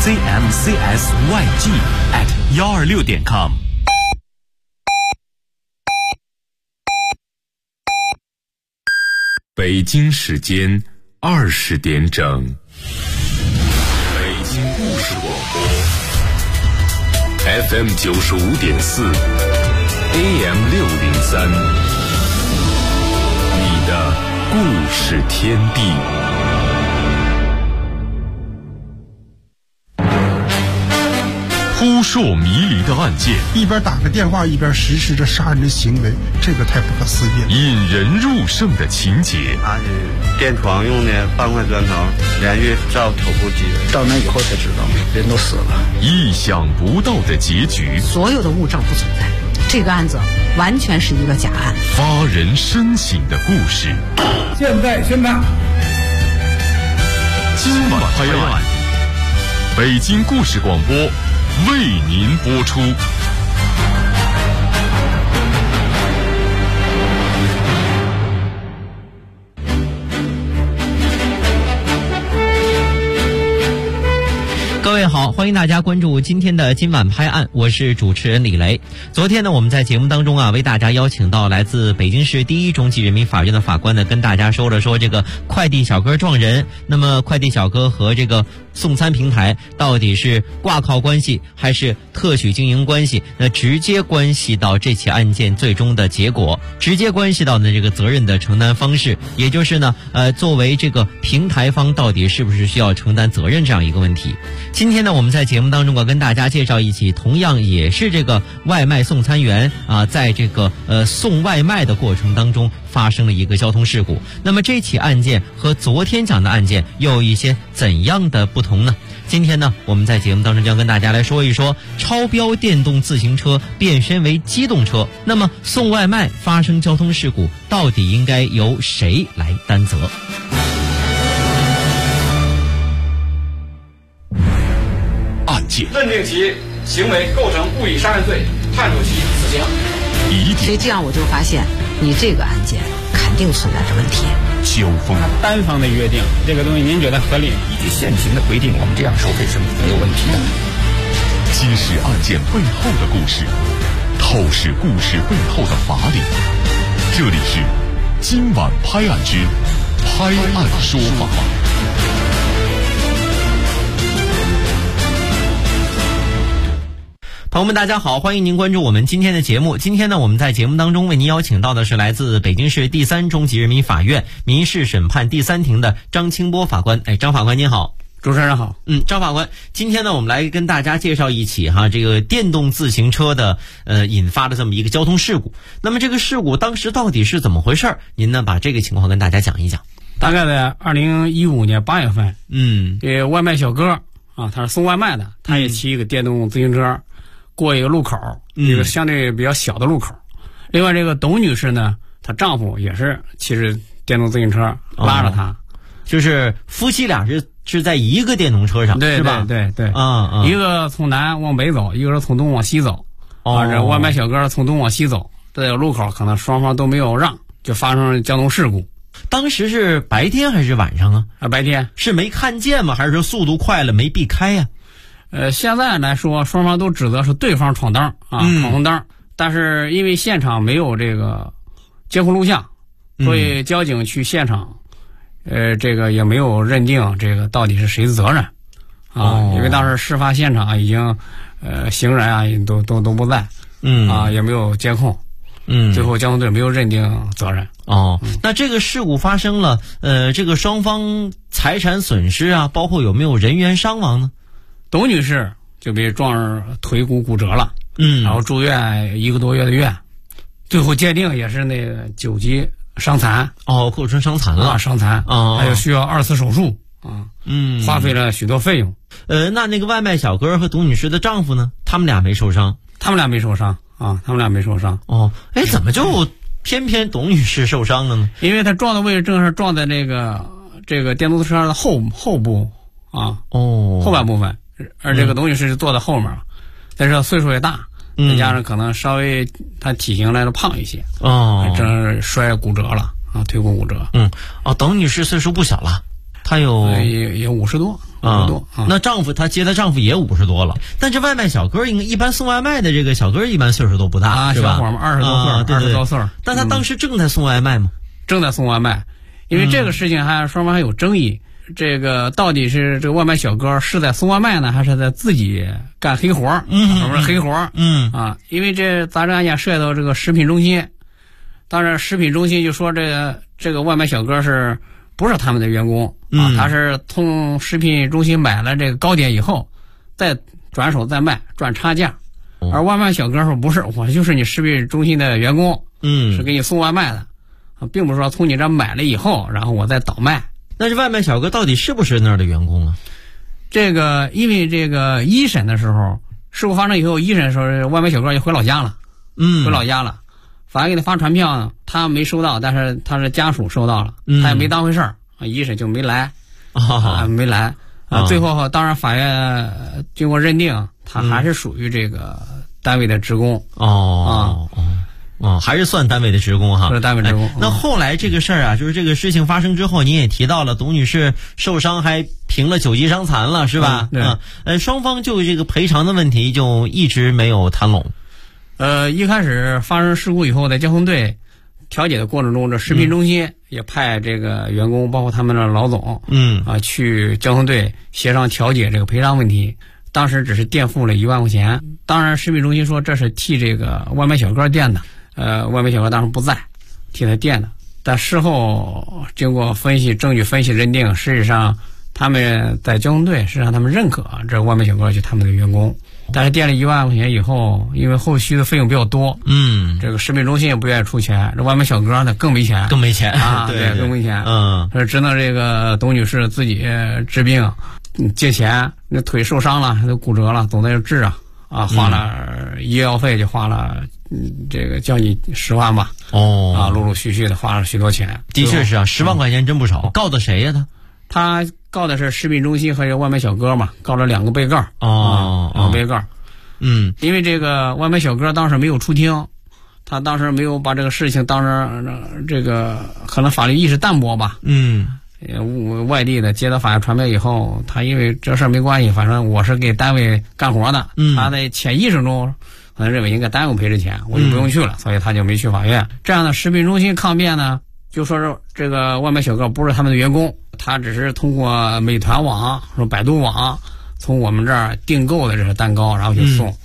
cmcsyg@126.com。北京时间20点整，北京故事广播 FM 95.4 AM 603，你的故事天地。扑朔迷离的案件， 一边打个电话一边实施着杀人的行为，这个太不可思议了。 引人入胜的情节， 他是垫床用的半块砖头，连续照头部击人。 到那以后才知道，人都死了。 意想不到的结局， 所有的物证不存在，这个案子完全是一个假案。 发人深省的故事。 现在宣判， 今晚拍案，北京故事广播为您播出。 各位好，欢迎大家关注今天的今晚拍案，我是主持人李雷。昨天呢，我们在节目当中为大家邀请到来自北京市第一中级人民法院的法官呢，跟大家说这个快递小哥撞人，那么快递小哥和这个送餐平台到底是挂靠关系还是特许经营关系，那直接关系到这起案件最终的结果，直接关系到呢这个责任的承担方式，也就是呢作为这个平台方到底是不是需要承担责任这样一个问题。今天呢，我们在节目当中跟大家介绍一起同样也是这个外卖送餐员在这个送外卖的过程当中发生了一个交通事故。那么这起案件和昨天讲的案件又有一些怎样的不同呢？今天呢，我们在节目当中将跟大家来说一说超标电动自行车变身为机动车，那么送外卖发生交通事故到底应该由谁来担责？ 案件认定其行为构成故意杀人罪，判处其死刑。 所以这样我就发现，你这个案件肯定存在着问题。 交锋， 单方的约定这个东西，您觉得合理？ 依据现行的规定，我们这样收费是没有问题的。 揭示案件背后的故事，透视故事背后的法理。这里是今晚拍案之拍案说法。 朋友们大家好，欢迎您关注我们今天的节目。今天呢，我们在节目当中为您邀请到的是来自北京市第3中级人民法院民事审判第3庭的张清波法官。张法官您好。 主持人好。 张法官，今天呢我们来跟大家介绍一起这个电动自行车的引发的这么一个交通事故。那么这个事故当时到底是怎么回事？您呢把这个情况跟大家讲一讲。 大概在2015年8月份，这外卖小哥他是送外卖的，他也骑一个电动自行车过一个路口，一个相对比较小的路口。另外这个董女士呢，她丈夫也是骑着电动自行车拉着她， 就是夫妻俩是在一个电动车上， 对， 是吧？ 对，一个从南往北走，一个是从东往西走。这外卖小哥从东往西走，这个路口可能双方都没有让，就发生了交通事故。 当时是白天还是晚上啊？ 白天。是没看见吗？还是说速度快了没避开呀？ 现在来说，双方都指责是对方闯灯闯红灯，但是因为现场没有这个监控录像，所以交警去现场，这个也没有认定这个到底是谁的责任因为当时事发现场已经行人也都不在，也没有监控，最后交通队没有认定责任。 那这个事故发生了，这个双方财产损失包括有没有人员伤亡呢？ 董女士就被撞腿骨骨折了，然后住院1个多月的院，最后鉴定也是那个9级伤残。 构成伤残了， 伤残还有需要2次手术花费了许多费用。 那个外卖小哥和董女士的丈夫呢？他们俩没受伤？ 他们俩没受伤。 怎么就偏偏董女士受伤了呢？ 因为他撞的位置正是撞在这个电动车的后部后半部分。而这个董女士是坐在后面，但是岁数也大，再加上可能稍微她体型来的胖一些，正摔骨折了腿骨骨折。 董女士岁数不小了， 他有也50多，50多啊。 那她接的丈夫也50多了，但这外卖小哥一般送外卖的这个小哥一般岁数都不大啊， 是吧？ 小伙嘛，20多岁，20多岁。 但他当时正在送外卖吗？ 正在送外卖，因为这个事情双方还有争议。这个到底是这个外卖小哥是在送外卖呢，还是在自己干黑活？什么是黑活？因为咱这案件涉及到这个食品中心，当然食品中心就说这个外卖小哥不是他们的员工啊？他是从食品中心买了这个糕点以后，再转手再卖赚差价。而外卖小哥说不是，我就是你食品中心的员工，是给你送外卖的啊，并不是说从你这买了以后，然后我再倒卖。 那这外卖小哥到底是不是那儿的员工啊？ 因为这个一审的时候，事故发生以后，一审的时候，外卖小哥就回老家了，回老家了。法院给他发传票呢，他没收到，但是他是家属收到了，他也没当回事儿，一审就没来，没来啊。最后当然法院经过认定，他还是属于这个单位的职工还是算单位的职工哈， 是单位职工。 那后来这个事儿啊，就是这个事情发生之后，您也提到了，董女士受伤还评了9级伤残了，是吧？ 对。 双方就这个赔偿的问题就一直没有谈拢。 一开始发生事故以后，在交通队调解的过程中，这食品中心也派这个员工，包括他们的老总，去交通队协商调解这个赔偿问题。当时只是垫付了1万块钱。当然，食品中心说这是替这个外卖小哥垫的。外卖小哥当时不在，替他垫的。但事后经过分析，证据分析认定，事实上他们在交通队，实际上他们认可这外卖小哥就他们的员工。但是垫了1万块钱以后，因为后续的费用比较多，这个食品中心也不愿意出钱，这外卖小哥呢更没钱啊，对，更没钱，只能这个董女士自己治病，借钱，那腿受伤了，都骨折了，总得治啊，花了医药费就花了，这个将近10万吧。陆陆续续的花了许多钱。 的确是啊，10万块钱真不少。告的谁呀？ 他告的是食品中心和这个外卖小哥嘛，告了2个被告。2个被告。因为这个外卖小哥当时没有出庭，他当时没有把这个事情当成这个可能法律意识淡薄吧。外地的接到法院传票以后，他因为这事儿没关系，反正我是给单位干活的，他在潜意识中可能认为应该单位赔这钱，我就不用去了，所以他就没去法院。这样的食品中心抗辩呢，就说是这个外卖小哥不是他们的员工，他只是通过美团网、说百度网从我们这儿订购的这些蛋糕，然后就送，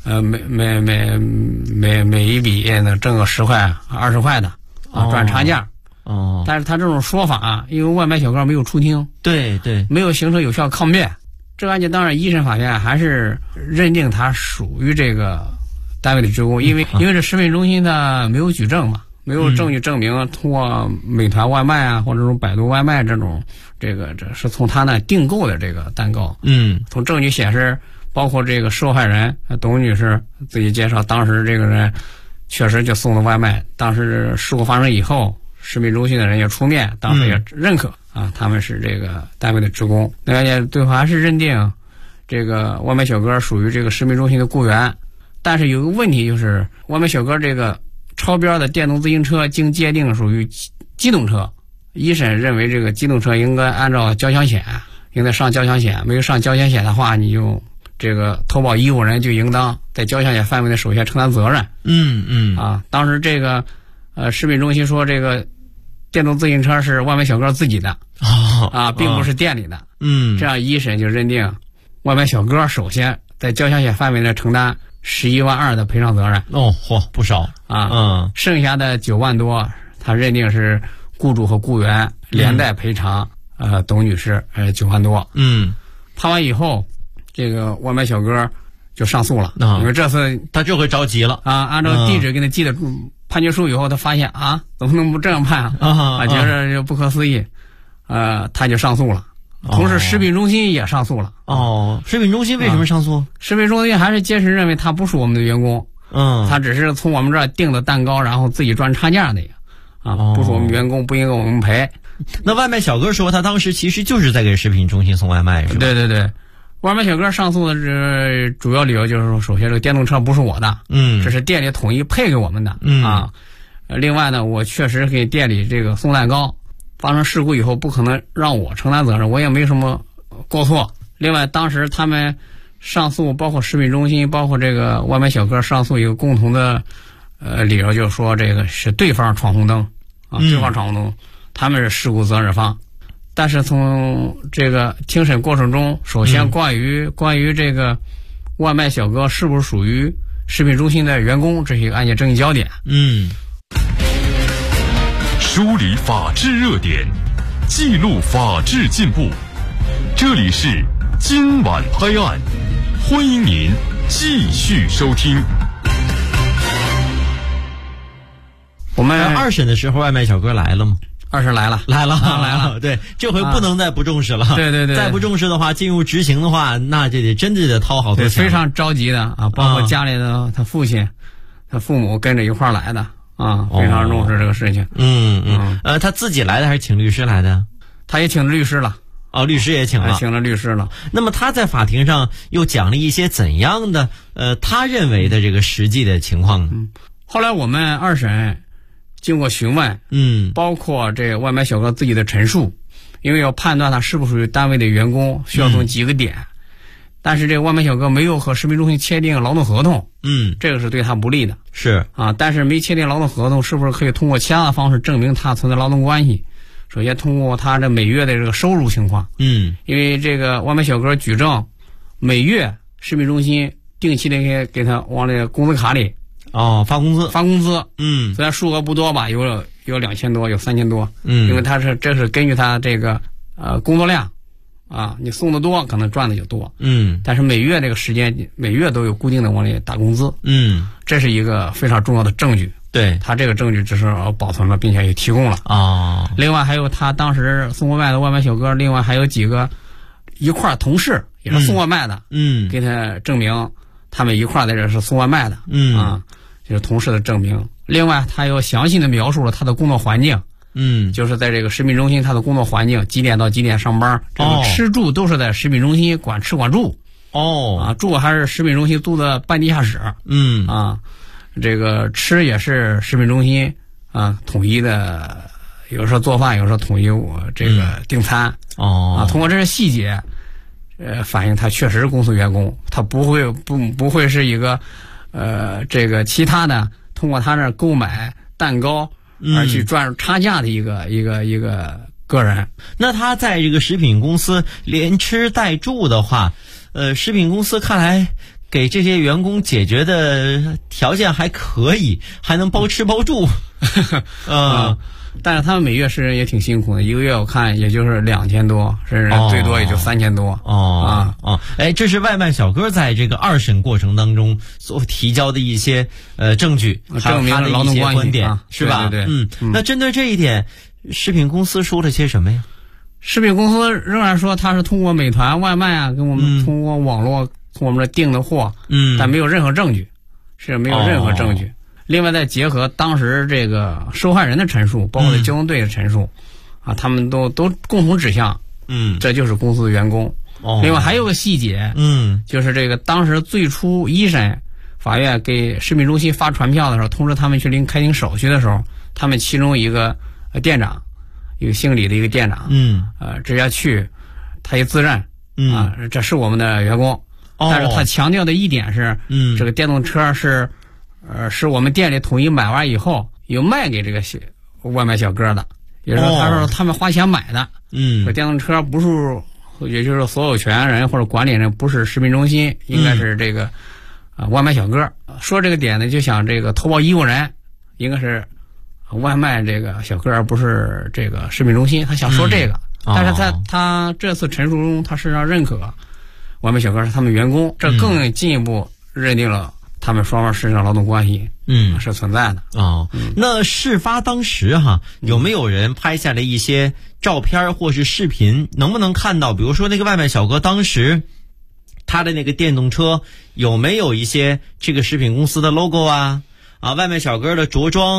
每一笔呢挣个10块、20块的赚差价。但是他这种说法，因为外卖小哥没有出庭， 对， 没有形成有效抗辩，这个案件当然一审法院还是认定他属于这个单位的职工，因为这食品中心它没有举证嘛，没有证据证明通过美团外卖啊或者说百度外卖这种这是从他那订购的这个蛋糕。从证据显示，包括这个受害人董女士自己介绍，当时这个人确实就送的外卖，当时事故发生以后，食品中心的人也出面，当时也认可他们是这个单位的职工。那也最后还是认定这个外卖小哥属于这个食品中心的雇员。但是有一个问题，就是外卖小哥这个超标的电动自行车经界定属于机动车，一审认为这个机动车应该按照交强险，应该上交强险，没有上交强险的话，你就这个投保义务人就应当在交强险范围内首先承担责任。当时这个食品中心说这个电动自行车是外卖小哥自己的并不是店里的。这样一审就认定外卖小哥首先在交强险范围内承担11万2的赔偿责任。 不少剩下的9万多，他认定是雇主和雇员连带赔偿董女士9万多。判完以后，这个外卖小哥就上诉了，因为这次他这回着急了按照地址给他寄的判决书以后，他发现怎么能不这样判觉得就不可思议，他就上诉了。同时食品中心也上诉了。 食品中心为什么上诉？ 食品中心还是坚持认为他不是我们的员工，他只是从我们这儿订的蛋糕，然后自己赚差价的不是我们员工，不应该我们赔。 那外卖小哥说他当时其实就是在给食品中心送外卖，是吧？ 对，外卖小哥上诉的主要理由就是说，首先这个电动车不是我的，这是店里统一配给我们的另外呢，我确实给店里这个送蛋糕， 发生事故以后不可能让我承担责任，我也没什么过错。另外当时他们上诉，包括食品中心，包括这个外卖小哥上诉，一个共同的理由就是说这个是对方闯红灯啊，对方闯红灯，他们是事故责任方。但是从这个庭审过程中，首先关于这个外卖小哥是不是属于食品中心的员工，这是一个案件争议焦点。 梳理法治热点，记录法治进步。这里是今晚拍案，欢迎您继续收听。 我们二审的时候，外卖小哥来了吗？ 二审来了。 对，这回不能再不重视了。 对， 再不重视的话，进入执行的话，那就得真的掏好多钱。 非常着急的啊，包括家里的他父亲、他父母跟着一块来的啊，非常重视这个事情。 他自己来的还是请律师来的？ 他也请律师了。 律师也请了， 请了律师了。 那么他在法庭上又讲了一些怎样的他认为的这个实际的情况呢？ 后来我们二审经过询问，包括这个外卖小哥自己的陈述，因为要判断他是不是属于单位的员工，需要从几个点。但是这个外卖小哥没有和食品中心签订劳动合同，这个是对他不利的。 是啊， 但是没签订劳动合同，是不是可以通过其他的方式证明他存在劳动关系？首先通过他这每月的这个收入情况，因为这个外卖小哥举证，每月食品中心定期的给他往这个工资卡里发工资， 虽然数额不多吧，有2000多，有3000多，因为这是根据他这个工作量啊，你送的多，可能赚的就多，但是每月这个时间，每月都有固定的往里打工资，这是一个非常重要的证据。 对， 他这个证据只是保存了，并且也提供了另外还有他当时送外卖的外卖小哥，另外还有几个一块同事也是送外卖的，给他证明他们一块在这是送外卖的，就是同事的证明。另外他又详细的描述了他的工作环境，就是在这个食品中心他的工作环境，几点到几点上班，这个吃住都是在食品中心管吃管住，住还是食品中心租的半地下室，这个吃也是食品中心统一的，有时候做饭，有时候统一我这个订餐通过这些细节反映他确实是公司员工，他不会是一个这个其他的通过他那购买蛋糕而去赚差价的一个个人。 那他在这个食品公司连吃带住的话，食品公司看来给这些员工解决的条件还可以，还能包吃包住但是他们每月是人也挺辛苦的，一个月我看也就是2000多，甚至最多也就3000多。 这是外卖小哥在这个二审过程当中所提交的一些证据， 证明了劳动关系是吧？ 对。 那针对这一点，食品公司说了些什么呀？ 食品公司仍然说他是通过美团外卖跟我们通过网络从我们这订的货，但没有任何证据，另外再结合当时这个受害人的陈述，包括交通队的陈述，他们都共同指向，这就是公司的员工。另外还有个细节，就是这个当时最初一审法院给食品中心发传票的时候，通知他们去领开庭手续的时候，他们其中一个店长，一个姓李的一个店长，直接去，他也自认，这是我们的员工。但是他强调的一点是，这个电动车是我们店里统一买完以后有卖给这个外卖小哥的，也就是说他说他们花钱买的，这电动车不是，也就是所有权人或者管理人不是食品中心，应该是这个外卖小哥。说这个点呢，就想这个投保义务人应该是外卖这个小哥，而不是这个食品中心，他想说这个，但是他这次陈述中他实际上认可外卖小哥是他们员工，这更进一步认定了他们双方实际上劳动关系是存在的。 那事发当时有没有人拍下了一些照片或是视频？能不能看到比如说那个外卖小哥当时他的那个电动车有没有一些这个食品公司的 logo外卖小哥的着装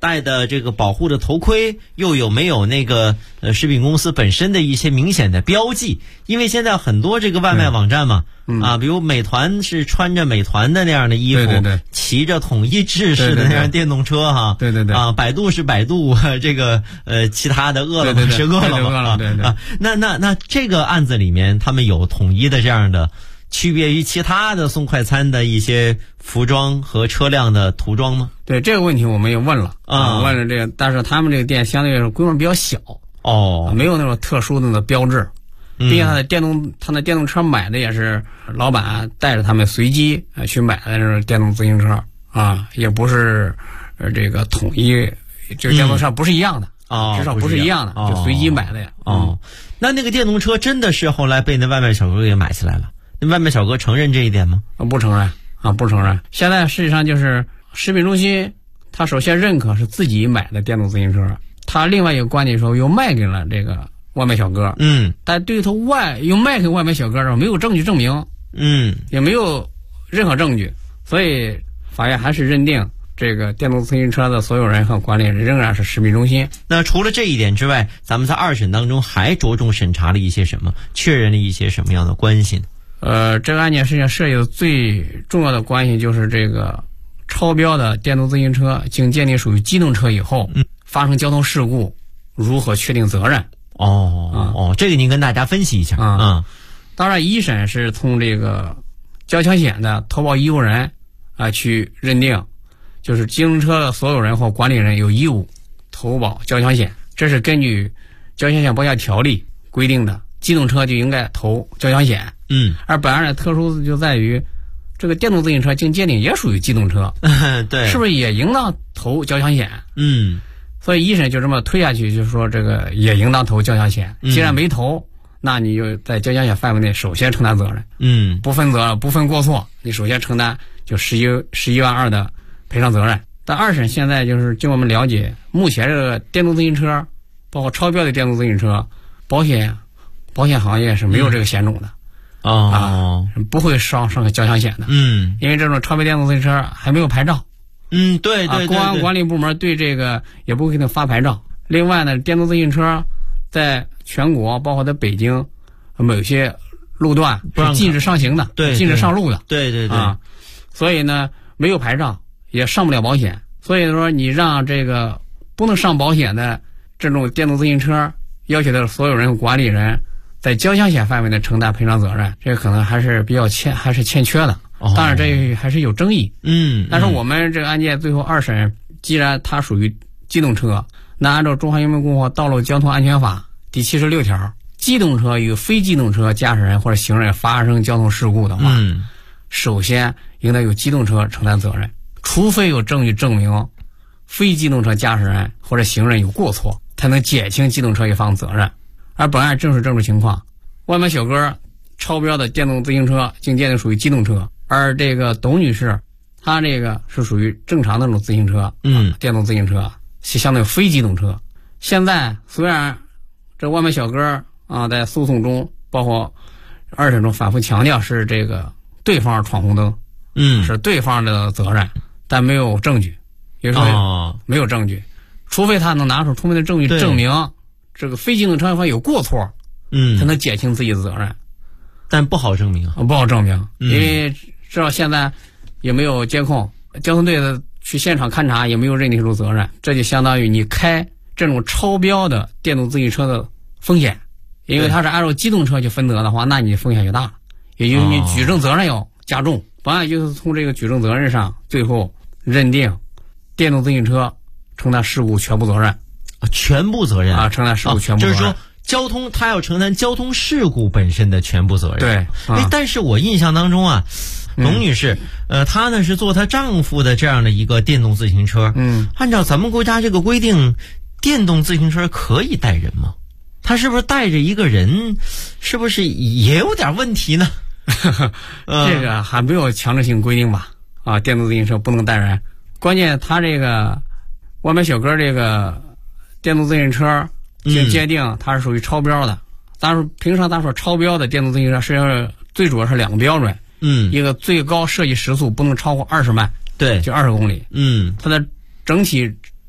戴的这个保护的头盔又有没有那个食品公司本身的一些明显的标记？因为现在很多这个外卖网站嘛，比如美团是穿着美团的那样的衣服， 对， 骑着统一制式的那样电动车哈， 对， 百度是百度，这个其他的饿了么是饿了么， 对， 那这个案子里面他们有统一的这样的区别于其他的送快餐的一些服装和车辆的涂装吗？ 对，这个问题我们也问了问了这个，但是他们这个店相对来说规模比较小没有那种特殊的那标志，并且他的电动车买的也是老板带着他们随机去买的这种电动自行车也不是这个统一，这个电动车不是一样的至少不是一样的，就随机买的呀。 那个电动车真的是后来被那外卖小哥给买起来了？那外卖小哥承认这一点吗？ 不承认不承认。现在实际上就是食品中心，他首先认可是自己买的电动自行车，他另外一个观点说又卖给了这个外卖小哥，但对头又卖给外卖小哥的时候没有证据证明，也没有任何证据，所以法院还是认定这个电动自行车的所有人和管理人仍然是食品中心。 那除了这一点之外，咱们在二审当中还着重审查了一些什么，确认了一些什么样的关系呢？ 这个案件实际上涉及的最重要的关系就是这个超标的电动自行车经鉴定属于机动车以后，发生交通事故如何确定责任？ 这个您跟大家分析一下当然，一审是从这个交强险的投保义务人去认定，就是机动车的所有人或管理人有义务投保交强险，这是根据交强险保险条例规定的，机动车就应该投交强险。而本案的特殊就在于，这个电动自行车经鉴定也属于机动车， 对， 是不是也应当投交强险？所以一审就这么推下去，就是说这个也应当投交强险。既然没投，那你就在交强险范围内首先承担责任。不分过错，你首先承担就11.2万的赔偿责任。但二审现在就是据我们了解，目前这个电动自行车，包括超标的电动自行车，保险行业是没有这个险种的。不会上个交强险的。因为这种超标电动自行车还没有牌照。 对， 公安管理部门对这个也不会给他发牌照。另外呢，电动自行车在全国，包括在北京，某些路段是禁止上行的，禁止上路的。 对所以呢，没有牌照也上不了保险。所以说，你让这个不能上保险的这种电动自行车，要求的所有人管理人在交强险范围内承担赔偿责任，这个可能还是欠缺的。当然这还是有争议。但是我们这个案件最后二审，既然它属于机动车，那按照《中华人民共和国道路交通安全法》第76条，机动车与非机动车驾驶人或者行人发生交通事故的话，首先应该由机动车承担责任，除非有证据证明非机动车驾驶人或者行人有过错，才能减轻机动车一方责任。而本案正是这种情况，外卖小哥超标的电动自行车经鉴定属于机动车，而这个董女士她这个是属于正常的那种自行车，电动自行车是相当于非机动车。现在虽然这外卖小哥在诉讼中，包括二审中反复强调是这个对方闯红灯，是对方的责任，但没有证据，也就是说没有证据，除非他能拿出充分的证据证明这个非机动车方有过错，才能减轻自己的责任， 但不好证明不好证明，因为至少现在也没有监控，交通队的去现场勘查也没有认定出责任，这就相当于你开这种超标的电动自行车的风险，因为它是按照机动车去分责的话，那你风险就大了，也就是你举证责任要加重。本案就是从这个举证责任上，最后认定电动自行车承担事故全部责任。 全部责任承担事故全部责任， 就是说他要承担交通事故本身的全部责任。 对， 但是我印象当中董女士，她呢是坐她丈夫的这样的一个电动自行车。按照咱们国家这个规定，电动自行车可以带人吗？她是不是带着一个人，是不是也有点问题呢？ 这个还没有强制性规定吧？电动自行车不能带人，关键他这个外卖小哥这个电动自行车经鉴定它是属于超标的。但是平常咱说超标的电动自行车实际上最主要是两个标准，一个最高设计时速不能超过20迈， 对， 就20公里，它的整体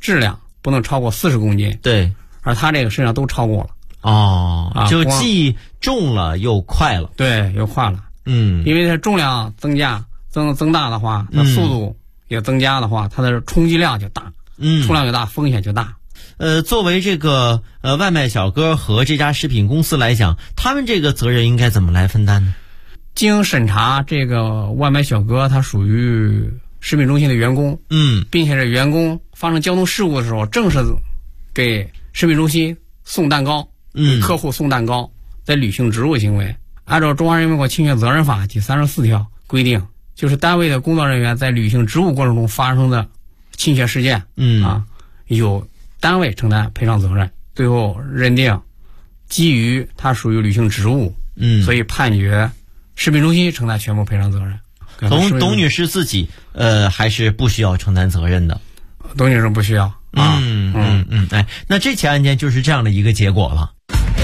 质量不能超过40公斤。 对， 而他这个身上都超过了。 就既重了又快了。 对，又快了。因为它重量增大的话，它速度也增加的话，它的冲击量就大。冲量越大，风险就大。 作为这个外卖小哥和这家食品公司来讲，他们这个责任应该怎么来分担呢？ 经审查，这个外卖小哥他属于食品中心的员工，并且是员工发生交通事故的时候，正是给食品中心送蛋糕，给客户送蛋糕，在履行职务行为。按照《中华人民共和国侵权责任法》第34条规定，就是单位的工作人员在履行职务过程中发生的侵权事件，由单位承担赔偿责任。最后认定，基于他属于履行职务，所以判决食品中心承担全部赔偿责任。 董女士自己还是不需要承担责任的。 董女士不需要。 那这起案件就是这样的一个结果了。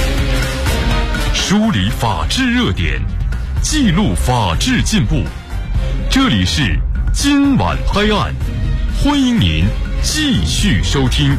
梳理法治热点，记录法治进步。这里是今晚拍案，欢迎您继续收听。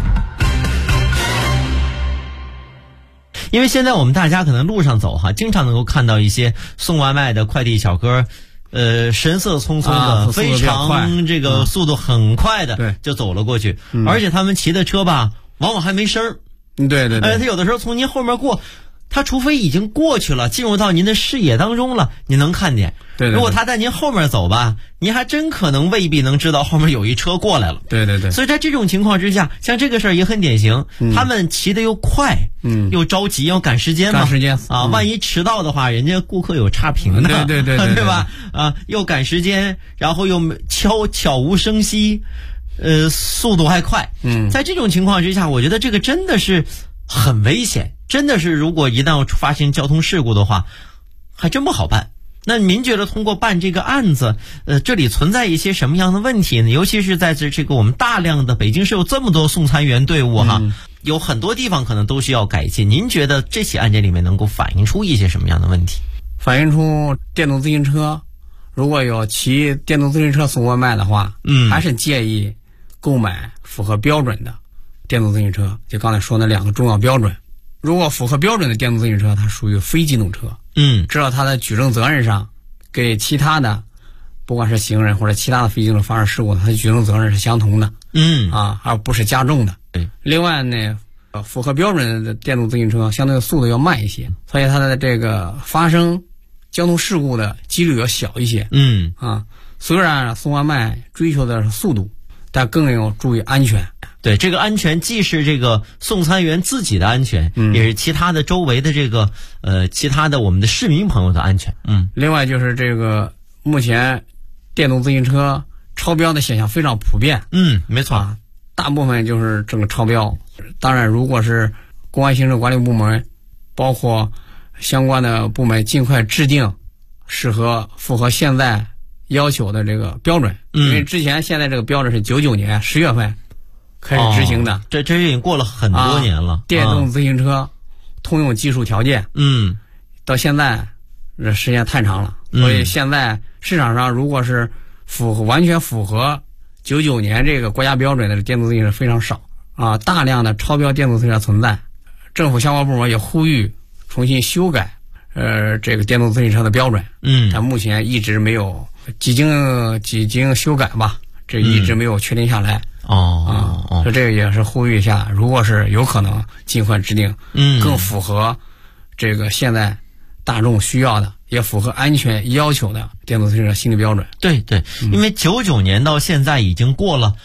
因为现在我们大家可能路上走经常能够看到一些送外卖的快递小哥，神色匆匆的，非常这个速度很快的就走了过去，而且他们骑的车吧，往往还没声儿。 对， 他有的时候从您后面过，他除非已经过去了，进入到您的视野当中了，您能看见。 对， 如果他在您后面走吧，您还真可能未必能知道后面有一车过来了。 对。 所以在这种情况之下，像这个事儿也很典型，他们骑得又快，又着急，要赶时间嘛。万一迟到的话，人家顾客有差评的，对吧？又赶时间，然后又悄无声息，速度还快。在这种情况之下，我觉得这个真的是很危险。真的是，如果一旦发生交通事故的话，还真不好办。那您觉得通过办这个案子，这里存在一些什么样的问题呢？尤其是在这个我们大量的北京市有这么多送餐员队伍有很多地方可能都需要改进。您觉得这起案件里面能够反映出一些什么样的问题？ 反映出电动自行车，如果有骑电动自行车送外卖的话，还是建议购买符合标准的电动自行车，就刚才说的2个重要标准。如果符合标准的电动自行车，它属于非机动车，知道它的举证责任上给其他的不管是行人或者其他的非机动车发生事故，它的举证责任是相同的，而不是加重的。另外呢，符合标准的电动自行车相对的速度要慢一些，所以它的这个发生交通事故的几率要小一些。虽然送外卖追求的是速度，但更要注意安全。 对，这个安全既是这个送餐员自己的安全，也是其他的周围的这个其他的我们的市民朋友的安全。 另外就是这个目前电动自行车超标的现象非常普遍。 没错， 大部分就是这个超标。当然，如果是公安行政管理部门包括相关的部门尽快制定符合现在要求的这个标准。因为现在这个标准是99年10月份开始执行的， 这已经过了很多年了。 电动自行车通用技术条件，到现在这时间太长了，所以现在市场上如果是完全符合99年这个国家标准的电动自行车非常少大量的超标电动自行车存在。政府相关部门也呼吁重新修改这个电动自行车的标准，但目前一直没有几经修改吧，这一直没有确定下来。这个也是呼吁一下，如果是有可能尽快制定更符合这个现在大众需要的，也符合安全要求的电动自行车新的标准。 对，因为99年到现在已经过了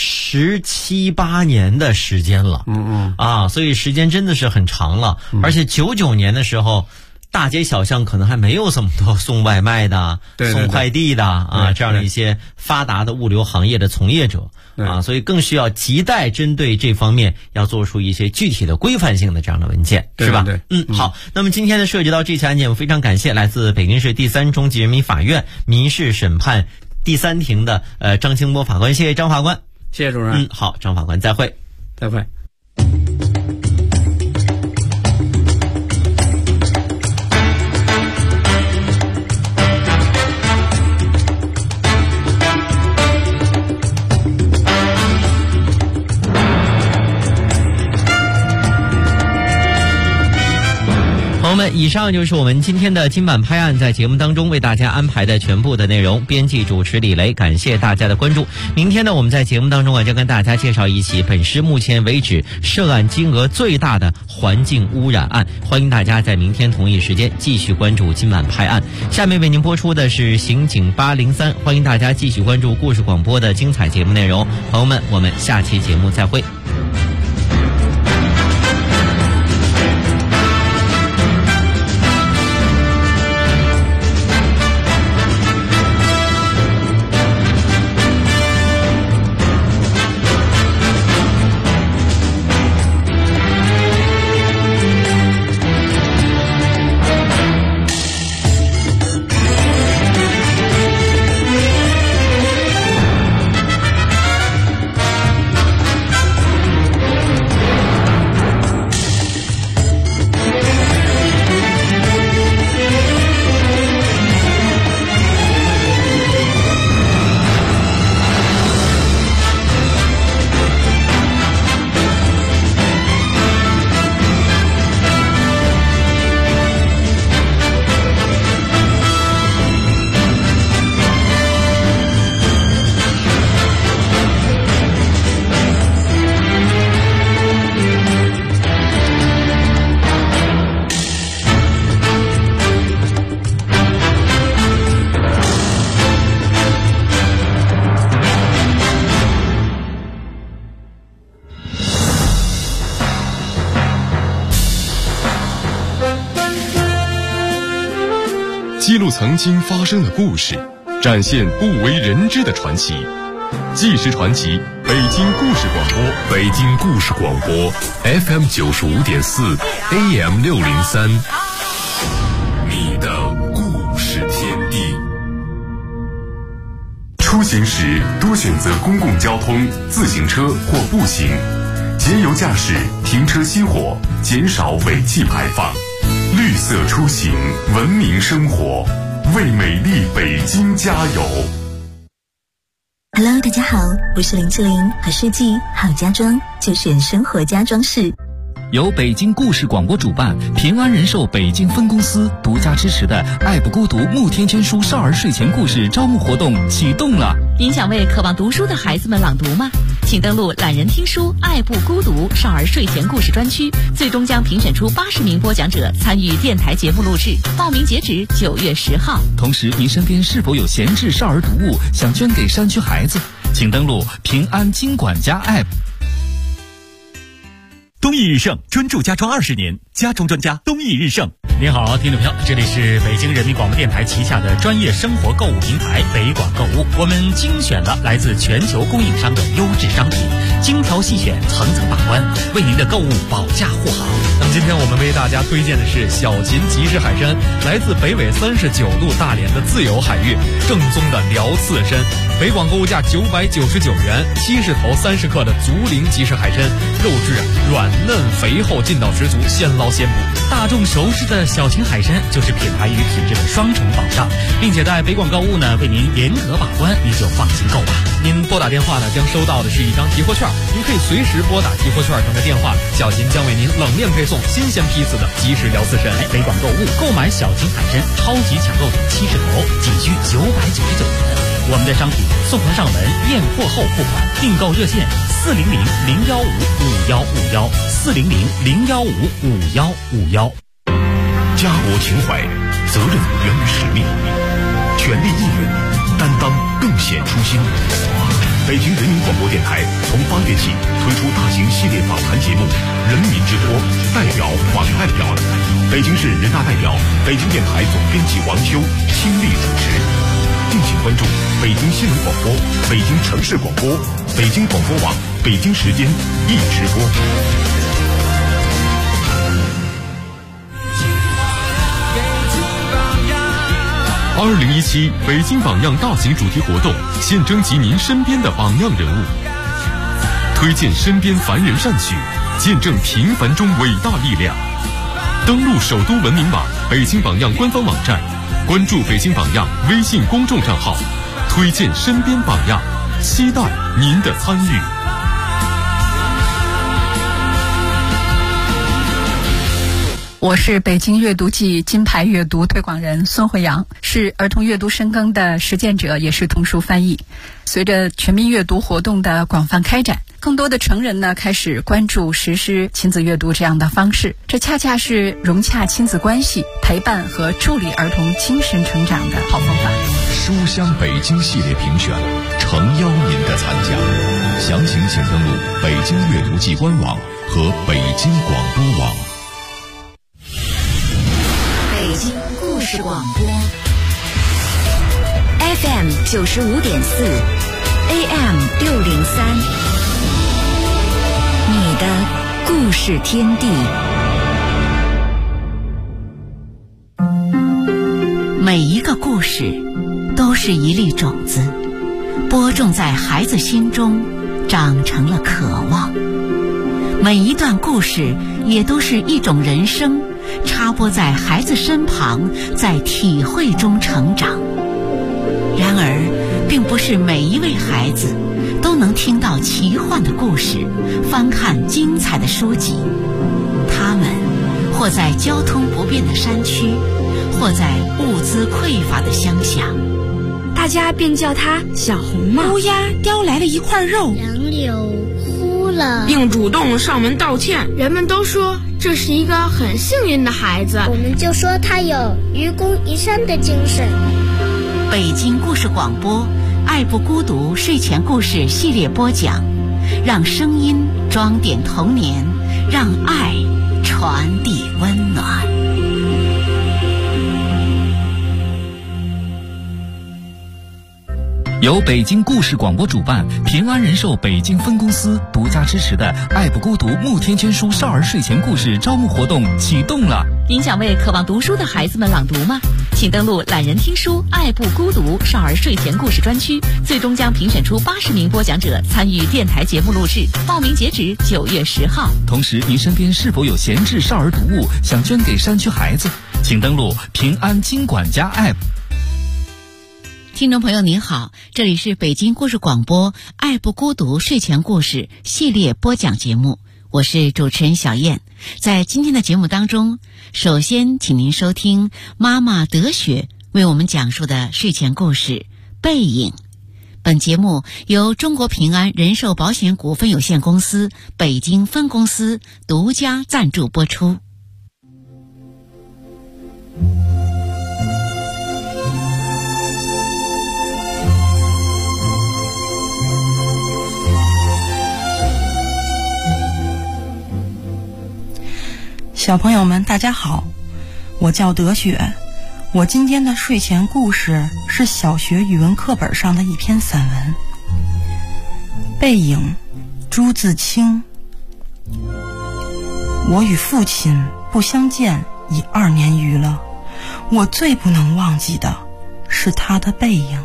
17、18年的时间了，所以时间真的是很长了。而且99年的时候，大街小巷可能还没有这么多送外卖的、送快递的这样的一些发达的物流行业的从业者所以更需要亟待针对这方面要做出一些具体的规范性的这样的文件，是吧？好，那么今天呢，涉及到这起案件，我非常感谢来自北京市第3中级人民法院民事审判第3庭的张清波法官，谢谢张法官。 谢谢主任。 好，张法官，再会。 再会。 们，以上就是我们今天的今晚拍案在节目当中为大家安排的全部的内容。编辑主持李雷，感谢大家的关注。明天呢，我们在节目当中将跟大家介绍一起本市目前为止涉案金额最大的环境污染案。欢迎大家在明天同一时间继续关注今晚拍案。下面为您播出的是刑警803，欢迎大家继续关注故事广播的精彩节目内容。朋友们，我们下期节目再会。 记录曾经发生的故事，展现不为人知的传奇。纪实传奇，北京故事广播， 北京故事广播 FM 95.4 AM 603，你的故事天地。 出行时多选择公共交通、自行车或步行，节油驾驶，停车熄火，减少尾气排放。绿色出行，文明生活，为美丽北京加油。 Hello， 大家好，我是林志玲，好设计好家装就选生活家装饰。 由北京故事广播主办，平安人寿北京分公司独家支持的爱不孤独慕天天书少儿睡前故事招募活动启动了。 您想为渴望读书的孩子们朗读吗？请登录懒人听书爱不孤独少儿睡前故事专区，最终将评选出80名播讲者参与电台节目录制，报名截止9月10号。 同时，您身边是否有闲置少儿读物想捐给山区孩子？请登录平安金管家 App。 东义日盛，专注家装20年，家装专家东义日盛。 您好，听众朋友，这里是北京人民广播电台旗下的专业生活购物平台北广购物。我们精选了来自全球供应商的优质商品，精挑细选，层层把关，为您的购物保驾护航。 那么今天我们为大家推荐的是小秦即食海参，来自北纬39度大连的自由海域，正宗的辽刺参。北广购物价999元，70头30克的竹林即食海参，肉质软嫩肥厚，劲道十足，现捞现捕。 大众熟知的小秦海参就是品牌与品质的双重保障，并且在北广购物呢为您严格把关，您就放心购吧。 您拨打电话呢将收到的是一张提货券，您可以随时拨打提货券上的电话，小秦将为您冷链配送新鲜批次的即食辽刺参。 北广购物购买小秦海参超级抢购点70头，仅需999元。我们的商品送货上门，验货后付款，订购热线400-015-5151，400-015-5151。 家国情怀，责任源于使命，全力应援，担当更显初心。北京人民广播电台从8月起推出大型系列访谈节目《人民之波》，代表访代表，北京市人大代表、北京电台总编辑王修倾力主持。敬请关注北京新闻广播、北京城市广播、北京广播网北京时间一直播。 2017北京榜样大型主题活动，现征集您身边的榜样人物，推荐身边凡人善举，见证平凡中伟大力量。登录首都文明网北京榜样官方网站，关注北京榜样微信公众账号，推荐身边榜样，期待您的参与。 我是北京阅读季金牌阅读推广人孙慧阳，是儿童阅读深耕的实践者，也是童书翻译。随着全民阅读活动的广泛开展，更多的成人呢开始关注实施亲子阅读这样的方式，这恰恰是融洽亲子关系、陪伴和助力儿童精神成长的好方法。 书香北京系列评选诚邀您的参加，详情请登录北京阅读季官网和北京广播网。 北京故事广播 FM 95.4 AM 603，你的故事天地。每一个故事都是一粒种子，播种在孩子心中，长成了渴望。每一段故事也都是一种人生，插播在孩子身旁，在体会中成长。然而，并不是每一位孩子都能听到奇幻的故事，翻看精彩的书籍。他们或在交通不便的山区，或在物资匮乏的乡下， 大家便叫他小红帽。 乌鸦叼来了一块肉， 杨柳哭了， 并主动上门道歉。 人们都说这是一个很幸运的孩子， 我们就说他有愚公移山的精神。 北京故事广播爱不孤独睡前故事系列播讲，让声音装点童年，让爱传递温暖。 由北京故事广播主办，平安人寿北京分公司独家支持的爱不孤独慕天天书少儿睡前故事招募活动启动了。 您想为渴望读书的孩子们朗读吗？请登录懒人听书爱不孤独少儿睡前故事专区，最终将评选出80名播讲者参与电台节目录制，报名截止9月10号。 同时，您身边是否有闲置少儿读物想捐给山区孩子？请登录平安金管家 App。 听众朋友您好，这里是北京故事广播爱不孤独睡前故事系列播讲节目，我是主持人小燕。在今天的节目当中，首先请您收听妈妈德雪为我们讲述的睡前故事《背影》。本节目由中国平安人寿保险股份有限公司北京分公司独家赞助播出。 小朋友们大家好，我叫德雪。我今天的睡前故事是小学语文课本上的一篇散文《背影》，朱自清。我与父亲不相见已2年余了，我最不能忘记的是他的背影。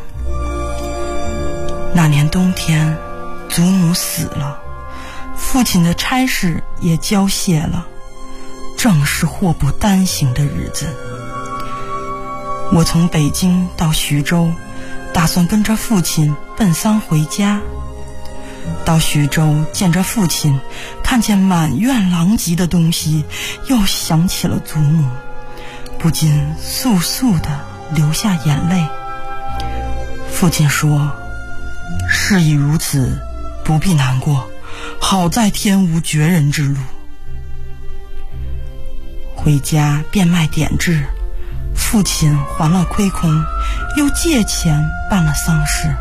那年冬天，祖母死了，父亲的差事也交卸了，正是祸不单行的日子。我从北京到徐州，打算跟着父亲奔丧回家。到徐州见着父亲，看见满院狼藉的东西，又想起了祖母，不禁簌簌地流下眼泪。父亲说：“事已如此，不必难过，好在天无绝人之路。”回家变卖点质，父亲还了亏空，又借钱办了丧事。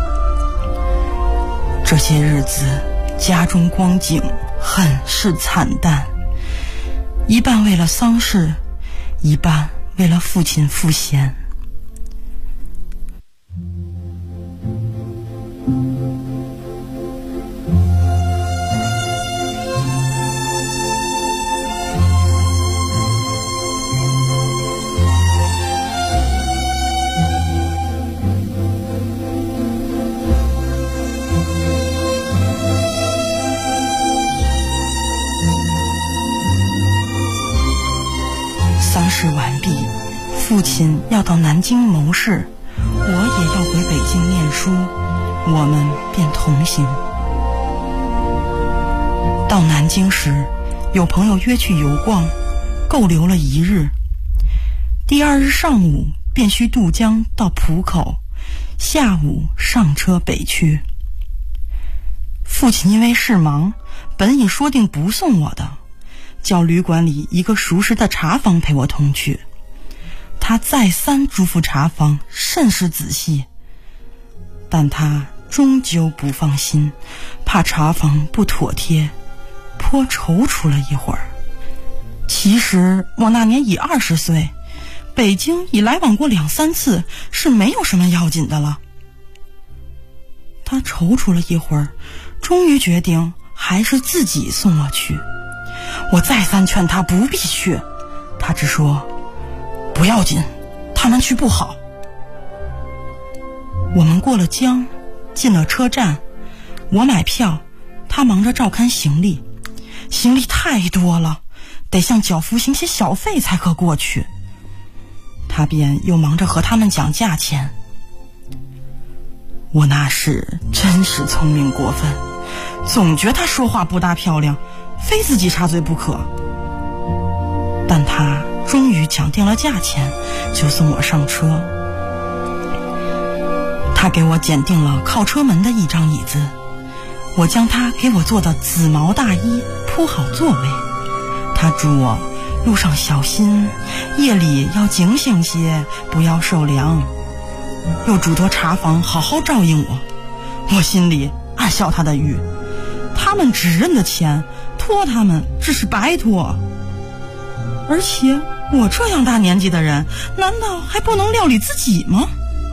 这些日子家中光景很是惨淡，一半为了丧事，一半为了父亲赋闲。丧事完毕，父亲要到南京谋事，我也要回北京念书，我们便同行。到南京时，有朋友约去游逛， 够留了1日。第2日上午便须渡江到浦口，下午上车北去。父亲因为事忙，本已说定不送我的，叫旅馆里一个熟识的茶房陪我同去。他再三嘱咐茶房甚是仔细，但他终究不放心，怕茶房不妥帖，颇踌躇了一会儿。其实我那年已20岁，北京已来往过2、3次，是没有什么要紧的了。他踌躇了一会儿，终于决定还是自己送我去。我再三劝他不必去，他只说不要紧，他们去不好。我们过了江，进了车站，我买票，他忙着照看行李，行李太多了，得向脚夫行些小费才可过去。他便又忙着和他们讲价钱。我那时真是聪明过分，总觉他说话不大漂亮，非自己插嘴不可。但他终于讲定了价钱，就送我上车。他给我拣定了靠车门的一张椅子，我将他给我做的紫毛大衣铺好座位。他嘱我路上小心，夜里要警醒些，不要受凉，又嘱托茶房好好照应我。我心里暗笑他的语，他们只认得钱，托他们只是白托。而且我这样大年纪的人，难道还不能料理自己吗？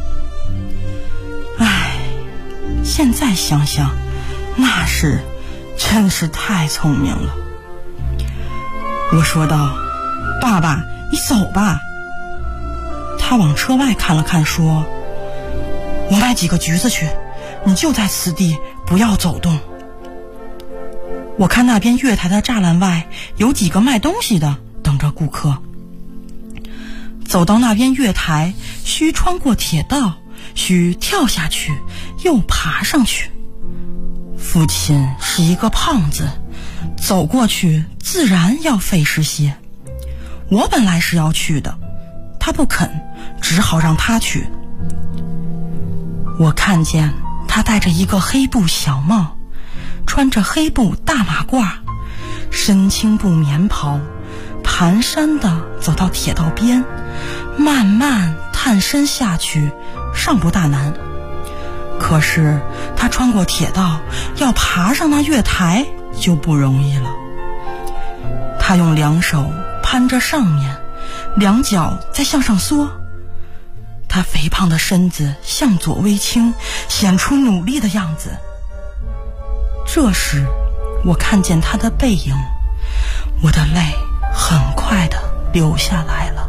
唉，现在想想，那时真是太聪明了。我说道：爸爸，你走吧。他往车外看了看，说：我买几个橘子去，你就在此地，不要走动。我看那边月台的栅栏外有几个卖东西的，等着顾客。走到那边月台，需穿过铁道，需跳下去，又爬上去。父亲是一个胖子，走过去自然要费时些。我本来是要去的，他不肯，只好让他去。我看见他戴着一个黑布小帽，穿着黑布大马褂，深青布棉袍，蹒跚地走到铁道边，慢慢探身下去，尚不大难。可是他穿过铁道，要爬上那月台就不容易了。他用2手攀着上面，2脚再向上缩。他肥胖的身子向左微倾，显出努力的样子。这时我看见他的背影，我的泪很快地流下来了。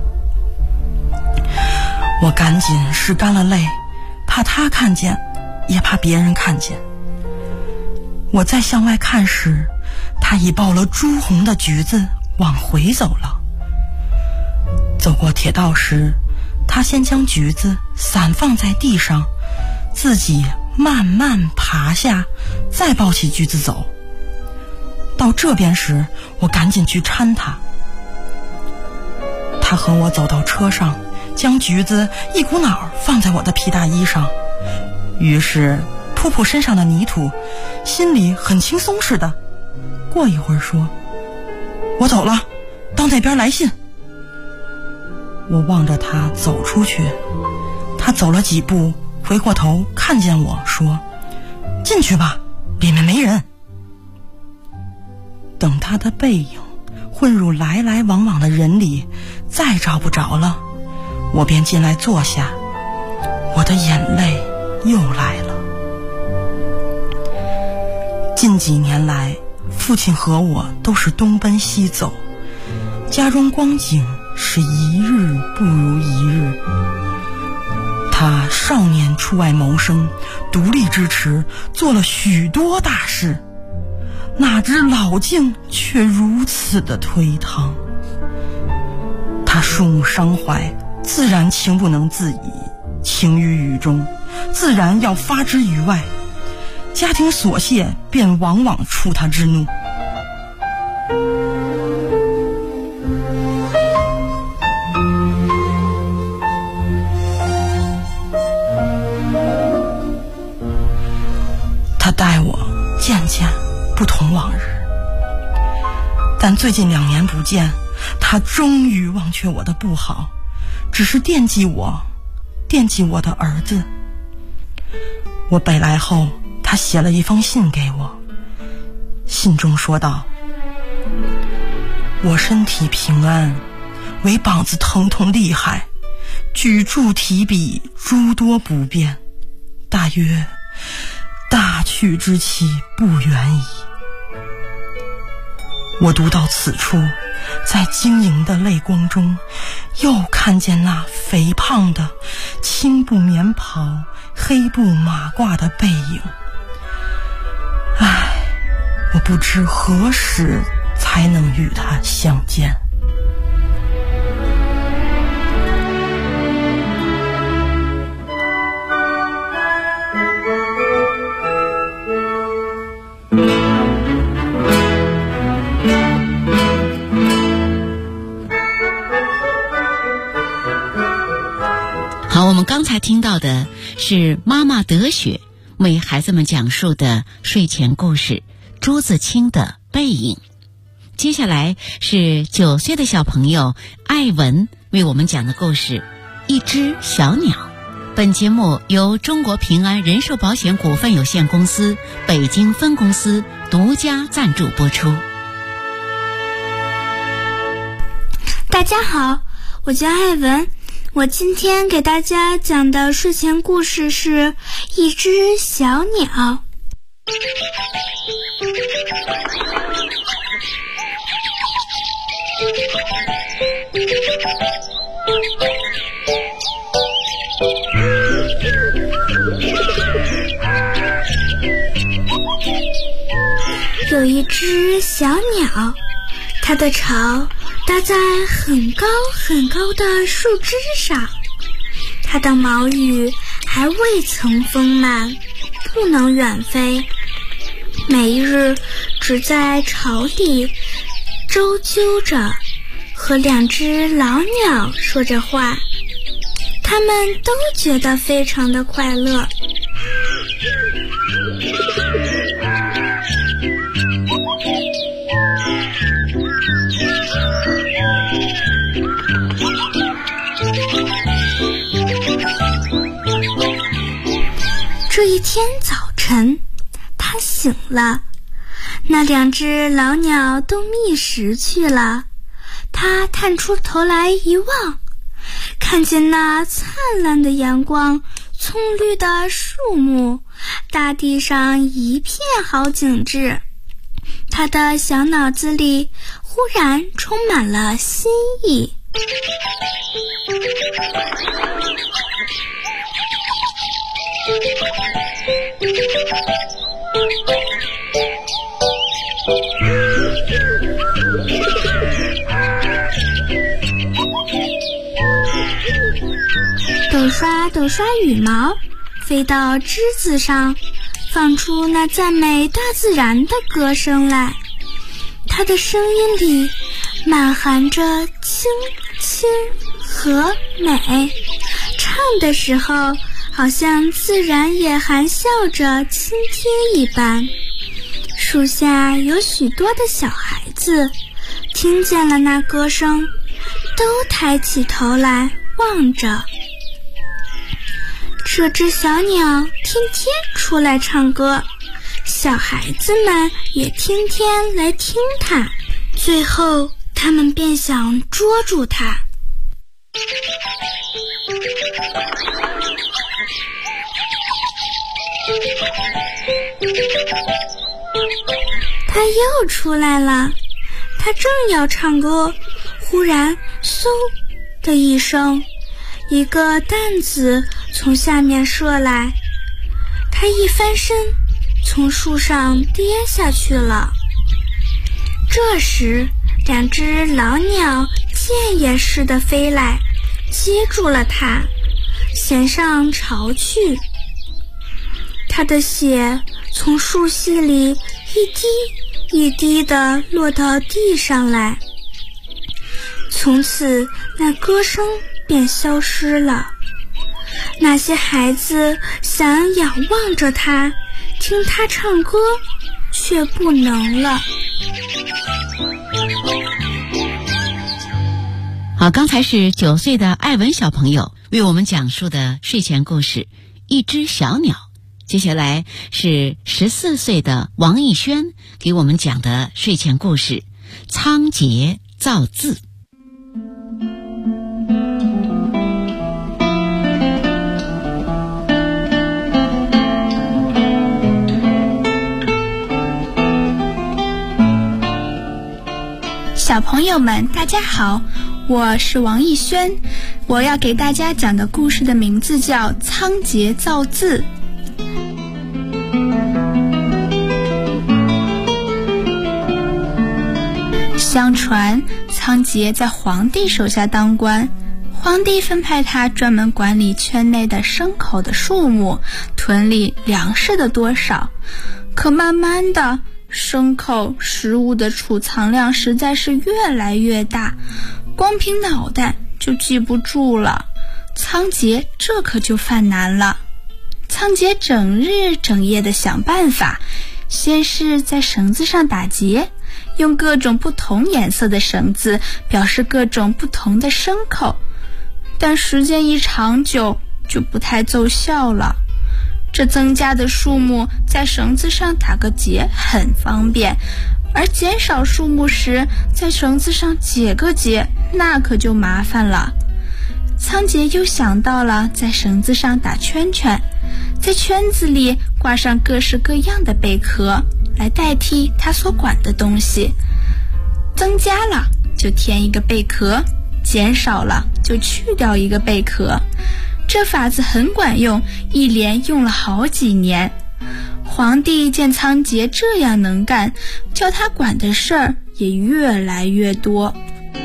我赶紧拭干了泪，怕他看见，也怕别人看见。我再向外看时，他已抱了朱红的橘子往回走了。走过铁道时，他先将橘子散放在地上，自己慢慢爬下，再抱起橘子走。到这边时，我赶紧去搀他。他和我走到车上，将橘子一股脑放在我的皮大衣上，于是扑扑身上的泥土，心里很轻松似的。过一会儿说：我走了，到那边来信。我望着他走出去，他走了几步，回过头看见我说：进去吧，里面没人。等他的背影混入来来往往的人里，再找不着了，我便进来坐下。我的眼泪又来了。近几年来，父亲和我都是东奔西走，家中光景是一日不如一日。他少年出外谋生，独立支持，做了许多大事，哪知老境却如此的颓唐。他树木伤怀，自然情不能自已，情于雨中，自然要发之于外，家庭琐屑便往往触他之怒。 渐渐不同往日。但最近2年不见，他终于忘却我的不好，只是惦记我的儿子。我北来后，他写了一封信给我，信中说道：我身体平安，唯膀子疼痛厉害，举箸提笔诸多不便，大约大去之期不远矣。我读到此处，在晶莹的泪光中，又看见那肥胖的青布棉袍、黑布马褂的背影。唉，我不知何时才能与他相见。 好，我们刚才听到的是妈妈德雪为孩子们讲述的睡前故事朱自清的背影。接下来是9岁的小朋友艾文为我们讲的故事一只小鸟。本节目由中国平安人寿保险股份有限公司北京分公司独家赞助播出。 大家好，我叫艾文，我今天给大家讲的睡前故事是一只小鸟。有一只小鸟，它的巢搭在很高很高的树枝上，它的毛羽还未曾丰满，不能远飞，每日只在巢里周啾着和2只老鸟说着话，它们都觉得非常的快乐。这一天早晨，它醒了，那2只老鸟都觅食去了。它探出头来一望，看见那灿烂的阳光、葱绿的树木，大地上一片好景致。它的小脑子里忽然充满了新意。抖刷抖刷羽毛，飞到枝子上，放出那赞美大自然的歌声来。它的声音里满含着清清和美，唱的时候好像自然也含笑着倾听一般。树下有许多的小孩子听见了那歌声，都抬起头来望着。这只小鸟天天出来唱歌，小孩子们也天天来听它，最后他们便想捉住它。它又出来了，它正要唱歌，忽然嗖的一声，一个弹子从下面射来，它一翻身，从树上跌下去了。这时2只老鸟箭也似的飞来，接住了它，衔上巢去。它的血从树隙里一滴一滴地落到地上来，从此那歌声便消失了。那些孩子想仰望着它，听它唱歌， 却不能了。 好，刚才是9岁的艾文小朋友为我们讲述的睡前故事《一只小鸟》。接下来是14岁的王艺轩给我们讲的睡前故事《仓颉造字》。 小朋友们大家好，我是王艺轩，我要给大家讲的故事的名字叫《仓颉造字》。相传仓颉在皇帝手下当官，皇帝分派他专门管理圈内的牲口的数目，屯里粮食的多少。可慢慢的，牲口食物的储藏量实在是越来越大，光凭脑袋就记不住了。仓颉这可就犯难了。仓颉整日整夜的想办法，先是在绳子上打结，用各种不同颜色的绳子表示各种不同的牲口，但时间一长久就不太奏效了。这增加的数目在绳子上打个结很方便，而减少数目时在绳子上解个结那可就麻烦了。仓颉又想到了在绳子上打圈圈，在圈子里挂上各式各样的贝壳来代替他所管的东西，增加了就添一个贝壳，减少了就去掉一个贝壳。这法子很管用，一连用了好几年。皇帝见仓颉这样能干，叫他管的事儿也越来越多。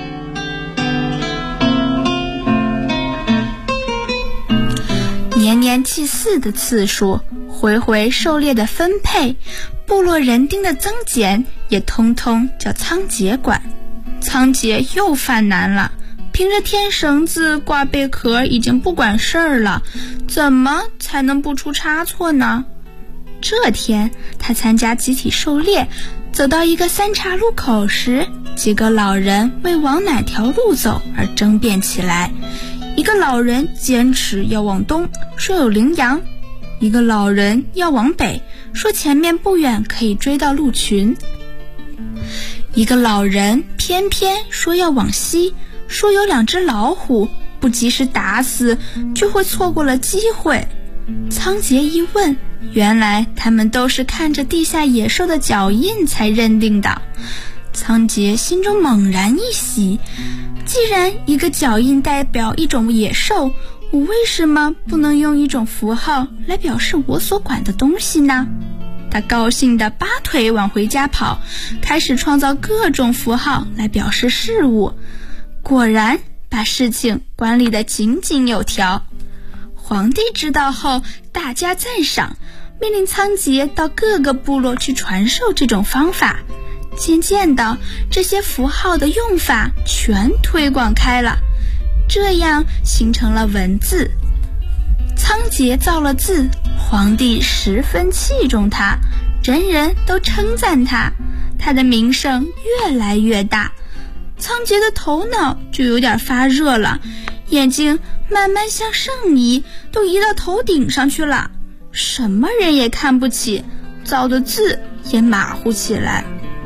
年年祭祀的次数，回回狩猎的分配，部落人丁的增减，也通通叫仓颉管。仓颉又犯难了，凭着添绳子挂贝壳已经不管事儿了，怎么才能不出差错呢？这天他参加集体狩猎，走到一个3岔路口时，几个老人为往哪条路走而争辩起来。一个老人坚持要往东，说有羚羊；一个老人要往北，说前面不远可以追到鹿群；一个老人偏偏说要往西，说有2只老虎，不及时打死就会错过了机会。仓颉一问，原来他们都是看着地下野兽的脚印才认定的。仓颉心中猛然一喜，既然一个脚印代表一种野兽，我为什么不能用一种符号来表示我所管的东西呢？他高兴地拔腿往回家跑，开始创造各种符号来表示事物。果然把事情管理得井井有条。皇帝知道后大加赞赏，命令仓颉到各个部落去传授这种方法。渐渐的，这些符号的用法全推广开了，这样形成了文字。仓颉造了字，皇帝十分器重他，人人都称赞他，他的名声越来越大。仓颉的头脑就有点发热了，眼睛慢慢向上移，都移到头顶上去了，什么人也看不起，造的字也马虎起来。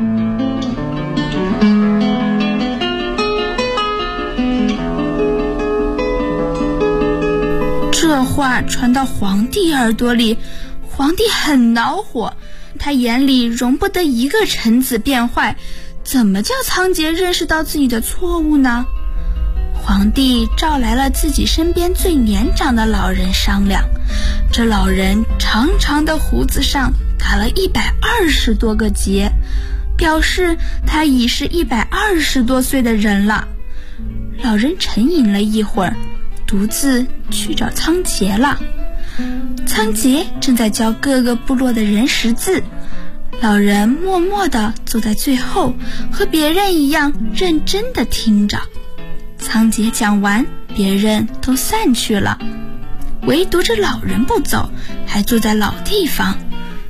这话传到皇帝耳朵里，皇帝很恼火，他眼里容不得一个臣子变坏，怎么叫仓颉认识到自己的错误呢？皇帝召来了自己身边最年长的老人商量，这老人长长的胡子上打了120多个结，表示他已是120多岁的人了。老人沉吟了一会儿，独自去找仓颉了。仓颉正在教各个部落的人识字，老人默默地坐在最后，和别人一样认真地听着。仓颉讲完，别人都散去了，唯独这老人不走，还坐在老地方。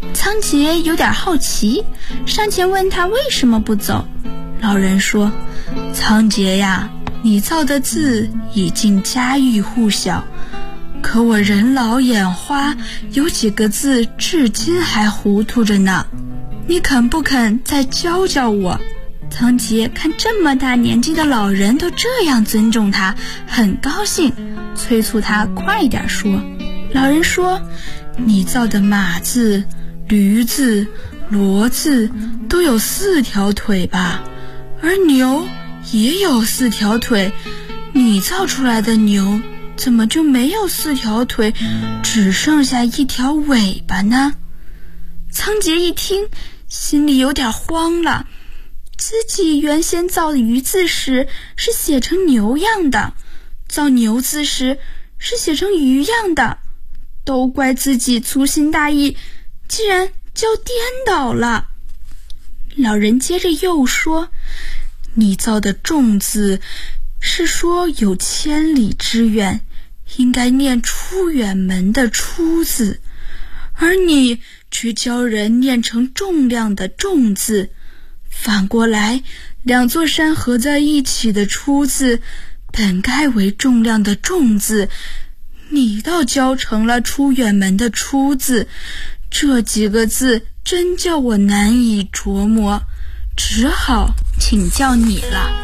仓颉有点好奇，上前问他为什么不走。老人说：仓颉呀，你造的字已经家喻户晓，可我人老眼花，有几个字至今还糊涂着呢，你肯不肯再教教我？仓颉看这么大年纪的老人都这样尊重他，很高兴，催促他快点说。老人说：你造的马字、驴字、骡字都有4条腿吧，而牛也有4条腿，你造出来的牛怎么就没有4条腿，只剩下1条尾巴呢？仓颉一听，心里有点慌了，自己原先造鱼字时是写成牛样的，造牛字时是写成鱼样的，都怪自己粗心大意，竟然教颠倒了。老人接着又说：你造的仲字是说有千里之远，应该念出远门的出字，而你却教人念成重量的重字，反过来2座山合在一起的出字本该为重量的重字，你倒教成了出远门的出字，这几个字真叫我难以琢磨，只好请教你了。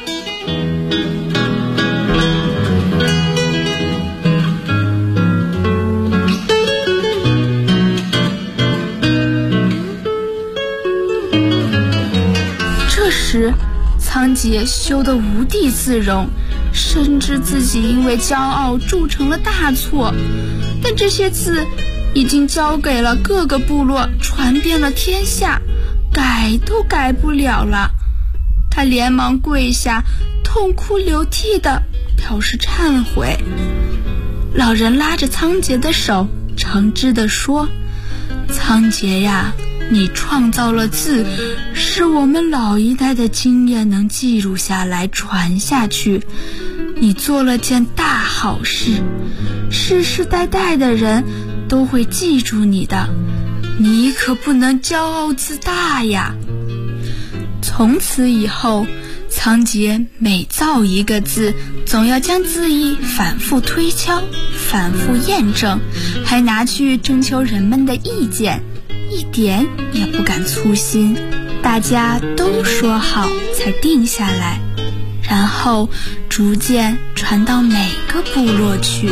这时仓颉羞得无地自容，深知自己因为骄傲铸成了大错，但这些字已经交给了各个部落，传遍了天下，改都改不了了。他连忙跪下，痛哭流涕地表示忏悔。老人拉着仓颉的手，诚挚地说：仓颉呀，你创造了字，使我们老一代的经验能记录下来传下去，你做了件大好事，世世代代的人都会记住你的，你可不能骄傲自大呀。从此以后，仓颉每造一个字，总要将字义反复推敲，反复验证，还拿去征求人们的意见，一点也不敢粗心，大家都说好才定下来，然后逐渐传到每个部落去。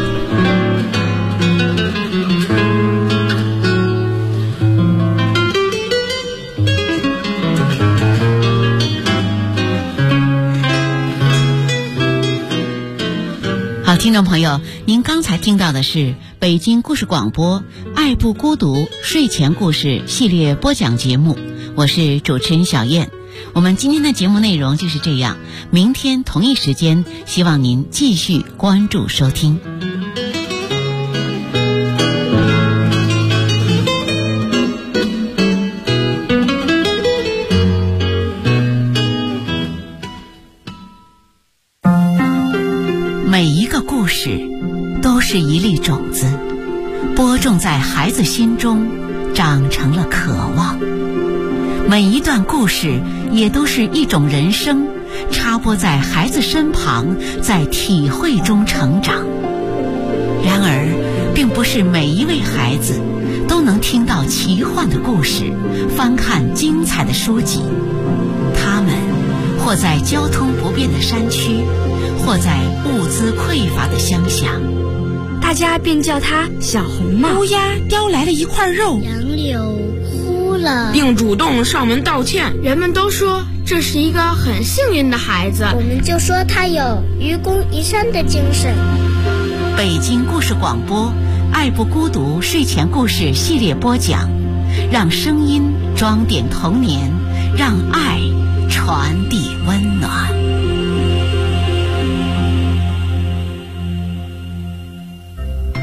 好，听众朋友，您刚才听到的是北京故事广播爱不孤独睡前故事系列播讲节目，我是主持人小燕。我们今天的节目内容就是这样，明天同一时间，希望您继续关注收听。每一个故事都是一粒种子，播种在孩子心中，长成了渴望。每一段故事也都是一种人生，插播在孩子身旁，在体会中成长。然而，并不是每一位孩子都能听到奇幻的故事，翻看精彩的书籍。他们或在交通不便的山区，或在物资匮乏的乡下， 大家便叫他小红帽。 乌鸦叼来了一块肉， 杨柳哭了， 并主动上门道歉。人们都说这是一个很幸运的孩子， 我们就说他有愚公移山的精神。 北京故事广播爱不孤独睡前故事系列播讲，让声音装点童年，让爱传递温暖。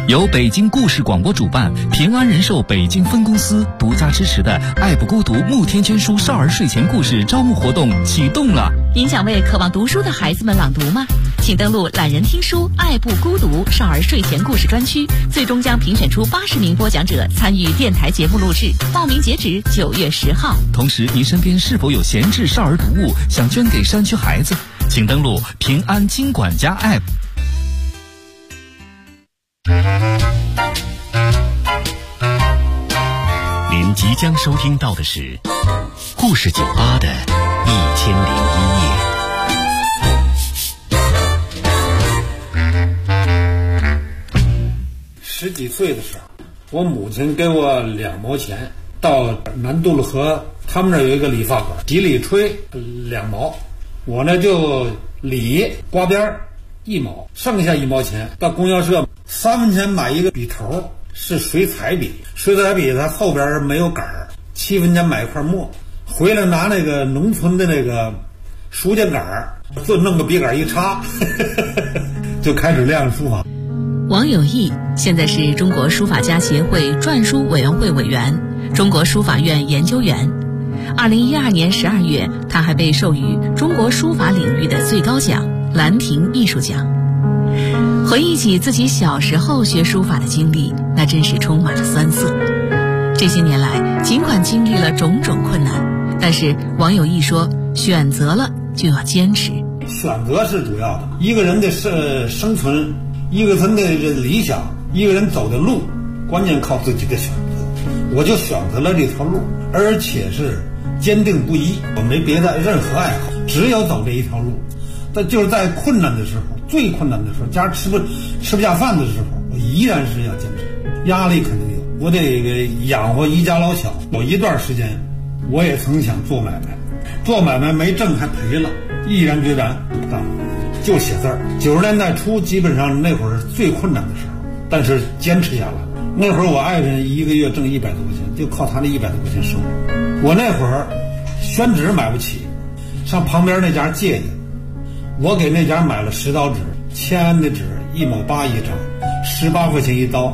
由北京故事广播主办，平安人寿北京分公司独家支持的爱不孤独慕天捐书少儿睡前故事招募活动启动了。 您想为渴望读书的孩子们朗读吗？请登录懒人听书爱不孤独少儿睡前故事专区，最终将评选出80名播讲者参与电台节目录制，报名截止9月10号。 同时，您身边是否有闲置少儿读物想捐给山区孩子？请登录平安金管家 App。 您即将收听到的是故事酒吧的1001夜。 10几岁的时候，我母亲给我2毛钱，到南渡路河，他们那儿有一个理发馆，洗理吹2毛，我呢就理刮边1毛，剩下1毛钱到供销社3分钱买一个笔头，是水彩笔，水彩笔它后边没有杆儿，7分钱买一块墨，回来拿那个农村的那个书架杆儿，就弄个笔杆一插就开始练书法。 王有义现在是中国书法家协会篆书委员会委员、中国书法院研究员。2012年12月，他还被授予中国书法领域的最高奖兰亭艺术奖。回忆起自己小时候学书法的经历，那真是充满了酸涩。这些年来，尽管经历了种种困难，但是王有义说，选择了就要坚持。 选择是主要的，一个人的生存，一个人的理想，一个人走的路，关键靠自己的选择。我就选择了这条路，而且是坚定不移，我没别的任何爱好，只有走这一条路。但就是在困难的时候，最困难的时候，家吃不下饭的时候，我依然是要坚持。压力肯定有，我得养活一家老小。有一段时间，我也曾想做买卖，做买卖没挣还赔了，毅然决然不干了，就写字儿。90年代初，基本上那会儿是最困难的时候，但是坚持下来。那会儿我爱人1个月挣100多块钱，就靠他那100多块钱生活。我那会儿宣纸买不起，上旁边那家借去，我给那家买了10刀纸，签安的纸1毛8一张，18块钱一刀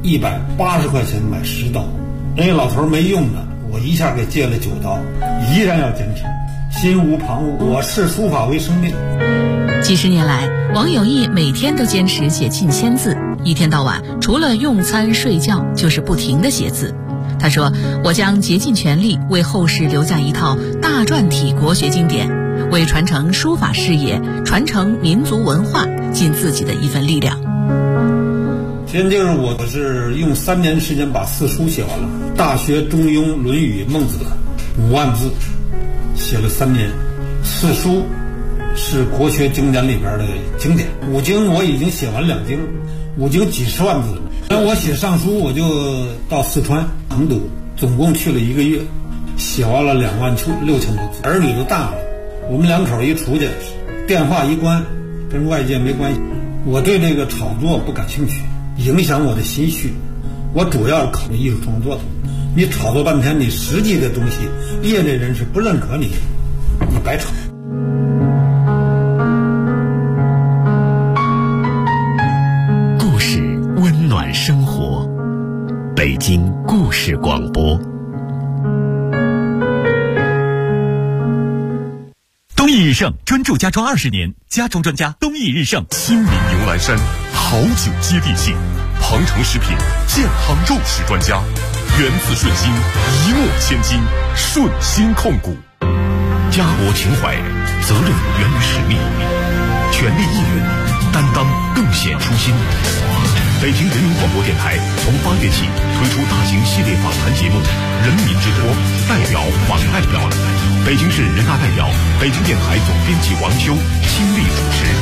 ，180块钱买10刀。人家老头没用的，我一下给借了9刀，依然要坚持，心无旁骛。我视书法为生命。 几十年来，王有义每天都坚持写近1000字，一天到晚除了用餐睡觉就是不停地写字。他说，我将竭尽全力为后世留下一套大篆体国学经典，为传承书法事业、传承民族文化尽自己的一份力量。 现在我是用3年时间把4书写完了，《大学》《中庸》《论语》《孟子》5万字，写了3年。4书是国学经典里边的经典，5经我已经写完2经，5经几十万字了。我写上书，我就到四川成都，总共去了1个月，写完了26000多字。儿女都大了，我们2口一出去，电话一关，跟外界没关系。我对这个炒作不感兴趣，影响我的心绪。我主要是考虑艺术创作的。你炒作半天，你实际的东西，业内人士不认可你，你白炒。 故事温暖生活，北京故事广播。 东益日盛专注家装20年，家装专家东益日盛。 亲民牛栏山，好酒接地气。庞城食品健康肉食专家，源自顺心，一诺千金，顺心控股。 家国情怀，责任源于使命，全力以赴，担当更显初心。北京人民广播电台从8月起推出大型系列访谈节目《人民之托》，代表访代表。北京市人大代表、北京电台总编辑王修亲力主持。